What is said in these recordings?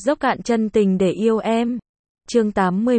Dốc cạn chân tình để yêu em. Chương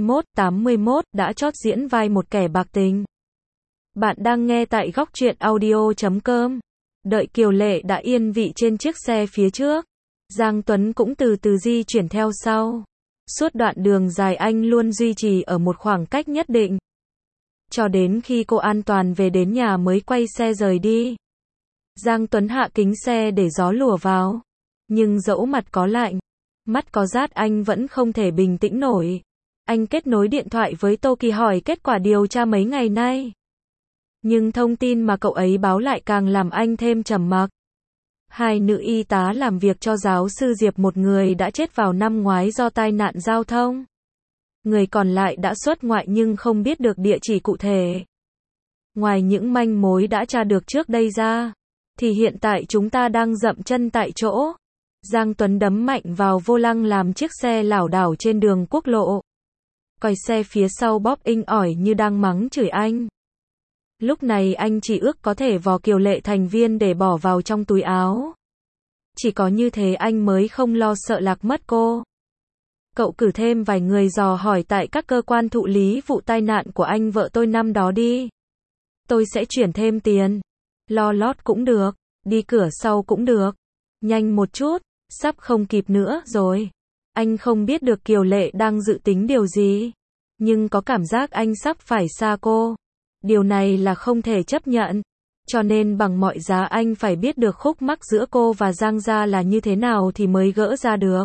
81 đã chót diễn vai một kẻ bạc tình. Bạn đang nghe tại góc truyện audio.com. Đợi Kiều Lệ đã yên vị trên chiếc xe phía trước, Giang Tuấn cũng từ từ di chuyển theo sau. Suốt đoạn đường dài anh luôn duy trì ở một khoảng cách nhất định, cho đến khi cô an toàn về đến nhà mới quay xe rời đi. Giang Tuấn hạ kính xe để gió lùa vào, nhưng dẫu mặt có lạnh, mắt có rát, anh vẫn không thể bình tĩnh nổi. Anh kết nối điện thoại với Tô Kỳ hỏi kết quả điều tra mấy ngày nay. Nhưng thông tin mà cậu ấy báo lại càng làm anh thêm trầm mặc. Hai nữ y tá làm việc cho giáo sư Diệp, một người đã chết vào năm ngoái do tai nạn giao thông. Người còn lại đã xuất ngoại nhưng không biết được địa chỉ cụ thể. Ngoài những manh mối đã tra được trước đây ra, thì hiện tại chúng ta đang dậm chân tại chỗ. Giang Tuấn đấm mạnh vào vô lăng làm chiếc xe lảo đảo trên đường quốc lộ. Còi xe phía sau bóp inh ỏi như đang mắng chửi anh. Lúc này anh chỉ ước có thể vò Kiều Lệ thành viên để bỏ vào trong túi áo. Chỉ có như thế anh mới không lo sợ lạc mất cô. Cậu cử thêm vài người dò hỏi tại các cơ quan thụ lý vụ tai nạn của anh vợ tôi năm đó đi. Tôi sẽ chuyển thêm tiền. Lo lót cũng được, đi cửa sau cũng được. Nhanh một chút, sắp không kịp nữa rồi. Anh không biết được Kiều Lệ đang dự tính điều gì, nhưng có cảm giác anh sắp phải xa cô. Điều này là không thể chấp nhận. Cho nên bằng mọi giá anh phải biết được khúc mắc giữa cô và Giang gia là như thế nào thì mới gỡ ra được.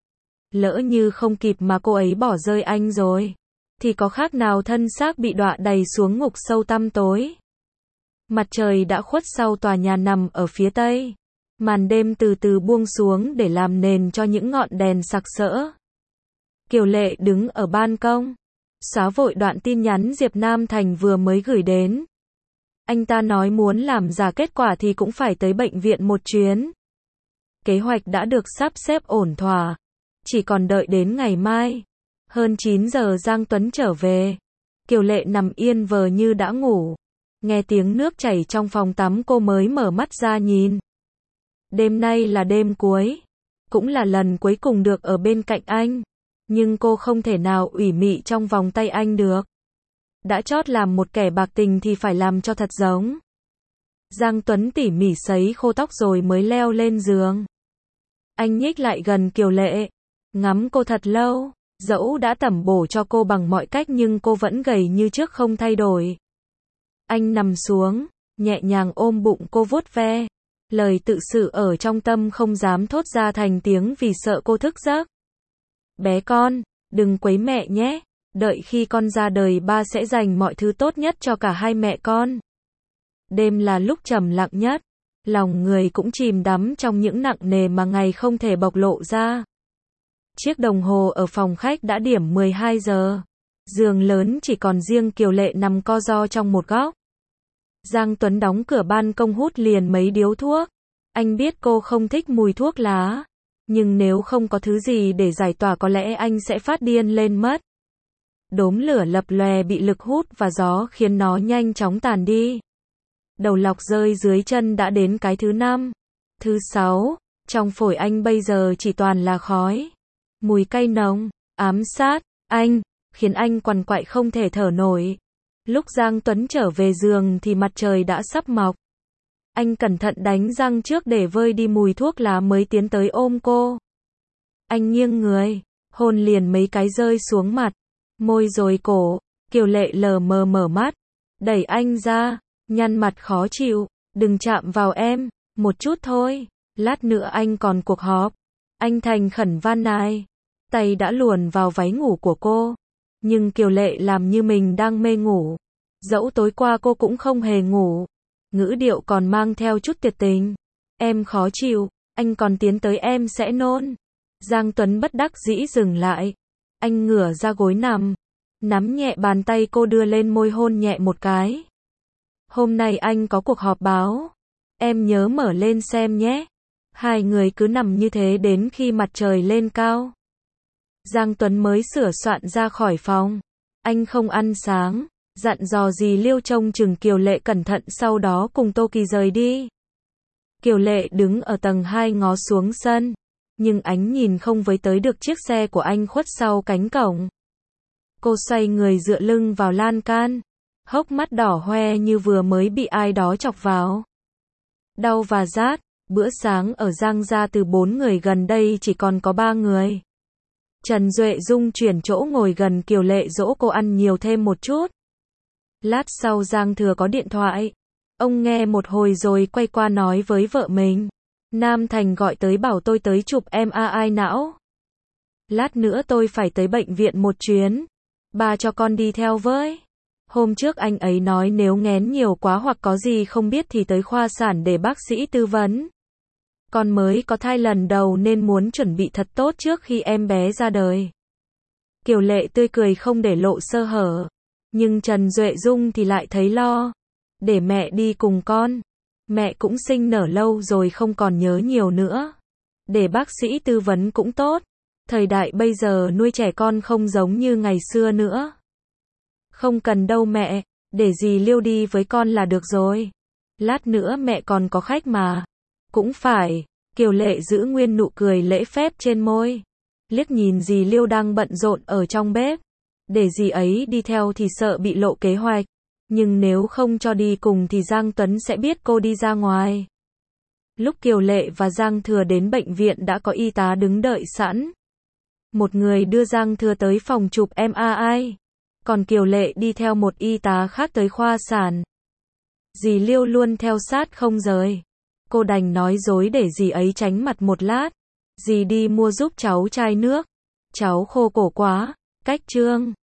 Lỡ như không kịp mà cô ấy bỏ rơi anh rồi, thì có khác nào thân xác bị đọa đầy xuống ngục sâu tăm tối. Mặt trời đã khuất sau tòa nhà nằm ở phía tây. Màn đêm từ từ buông xuống để làm nền cho những ngọn đèn sặc sỡ. Kiều Lệ đứng ở ban công, xóa vội đoạn tin nhắn Diệp Nam Thành vừa mới gửi đến. Anh ta nói muốn làm giả kết quả thì cũng phải tới bệnh viện một chuyến. Kế hoạch đã được sắp xếp ổn thỏa, chỉ còn đợi đến ngày mai. Hơn 9 giờ Giang Tuấn trở về. Kiều Lệ nằm yên vờ như đã ngủ. Nghe tiếng nước chảy trong phòng tắm cô mới mở mắt ra nhìn. Đêm nay là đêm cuối, cũng là lần cuối cùng được ở bên cạnh anh. Nhưng cô không thể nào ủy mị trong vòng tay anh được. Đã chót làm một kẻ bạc tình thì phải làm cho thật giống. Giang Tuấn tỉ mỉ sấy khô tóc rồi mới leo lên giường. Anh nhích lại gần Kiều Lệ, ngắm cô thật lâu. Dẫu đã tẩm bổ cho cô bằng mọi cách nhưng cô vẫn gầy như trước không thay đổi. Anh nằm xuống, nhẹ nhàng ôm bụng cô vuốt ve. Lời tự sự ở trong tâm không dám thốt ra thành tiếng vì sợ cô thức giấc. Bé con, đừng quấy mẹ nhé. Đợi khi con ra đời ba sẽ dành mọi thứ tốt nhất cho cả hai mẹ con. Đêm là lúc trầm lặng nhất. Lòng người cũng chìm đắm trong những nặng nề mà ngày không thể bộc lộ ra. Chiếc đồng hồ ở phòng khách đã điểm 12 giờ. Giường lớn chỉ còn riêng Kiều Lệ nằm co ro trong một góc. Giang Tuấn đóng cửa ban công hút liền mấy điếu thuốc. Anh biết cô không thích mùi thuốc lá, nhưng nếu không có thứ gì để giải tỏa có lẽ anh sẽ phát điên lên mất. Đốm lửa lập lòe bị lực hút và gió khiến nó nhanh chóng tàn đi. Đầu lọc rơi dưới chân đã đến cái thứ 5. Thứ 6, trong phổi anh bây giờ chỉ toàn là khói. Mùi cay nồng, ám sát anh, khiến anh quằn quại không thể thở nổi. Lúc Giang Tuấn trở về giường thì mặt trời đã sắp mọc. Anh cẩn thận đánh răng trước để vơi đi mùi thuốc lá mới tiến tới ôm cô. Anh nghiêng người, hôn liền mấy cái rơi xuống mặt, môi rồi cổ. Kiều Lệ lờ mờ mở mắt, đẩy anh ra, nhăn mặt khó chịu. Đừng chạm vào em, một chút thôi, lát nữa anh còn cuộc họp. Anh thành khẩn van nài, tay đã luồn vào váy ngủ của cô. Nhưng Kiều Lệ làm như mình đang mê ngủ. Dẫu tối qua cô cũng không hề ngủ. Ngữ điệu còn mang theo chút tuyệt tình. Em khó chịu, anh còn tiến tới em sẽ nôn. Giang Tuấn bất đắc dĩ dừng lại. Anh ngửa ra gối nằm, nắm nhẹ bàn tay cô đưa lên môi hôn nhẹ một cái. Hôm nay anh có cuộc họp báo. Em nhớ mở lên xem nhé. Hai người cứ nằm như thế đến khi mặt trời lên cao. Giang Tuấn mới sửa soạn ra khỏi phòng. Anh không ăn sáng, dặn dò dì Liêu trông chừng Kiều Lệ cẩn thận sau đó cùng Tô Kỳ rời đi. Kiều Lệ đứng ở tầng 2 ngó xuống sân. nhưng ánh nhìn không với tới được chiếc xe của anh khuất sau cánh cổng. Cô xoay người dựa lưng vào lan can, hốc mắt đỏ hoe như vừa mới bị ai đó chọc vào. Đau và rát, bữa sáng ở Giang gia từ 4 người gần đây chỉ còn có 3 người. Trần Duệ Dung chuyển chỗ ngồi gần Kiều Lệ dỗ cô ăn nhiều thêm một chút. Lát sau Giang Thừa có điện thoại. Ông nghe một hồi rồi quay qua nói với vợ mình. Nam Thành gọi tới bảo tôi tới chụp MRI não. Lát nữa tôi phải tới bệnh viện một chuyến. Bà cho con đi theo với. Hôm trước anh ấy nói nếu nghén nhiều quá hoặc có gì không biết thì tới khoa sản để bác sĩ tư vấn. Con mới có thai lần đầu nên muốn chuẩn bị thật tốt trước khi em bé ra đời. Kiều Lệ tươi cười không để lộ sơ hở. Nhưng Trần Duệ Dung thì lại thấy lo. Để mẹ đi cùng con. Mẹ cũng sinh nở lâu rồi không còn nhớ nhiều nữa. Để bác sĩ tư vấn cũng tốt. Thời đại bây giờ nuôi trẻ con không giống như ngày xưa nữa. Không cần đâu mẹ, để dì Liêu đi với con là được rồi. Lát nữa mẹ còn có khách mà. Cũng phải, Kiều Lệ giữ nguyên nụ cười lễ phép trên môi. Liếc nhìn dì Liêu đang bận rộn ở trong bếp. Để dì ấy đi theo thì sợ bị lộ kế hoạch. Nhưng nếu không cho đi cùng thì Giang Tuấn sẽ biết cô đi ra ngoài. Lúc Kiều Lệ và Giang Thừa đến bệnh viện đã có y tá đứng đợi sẵn. Một người đưa Giang Thừa tới phòng chụp MRI. Còn Kiều Lệ đi theo một y tá khác tới khoa sản. Dì Liêu luôn theo sát không rời. Cô đành nói dối để dì ấy tránh mặt một lát. Dì đi mua giúp cháu chai nước. Cháu khô cổ quá. Cách trương.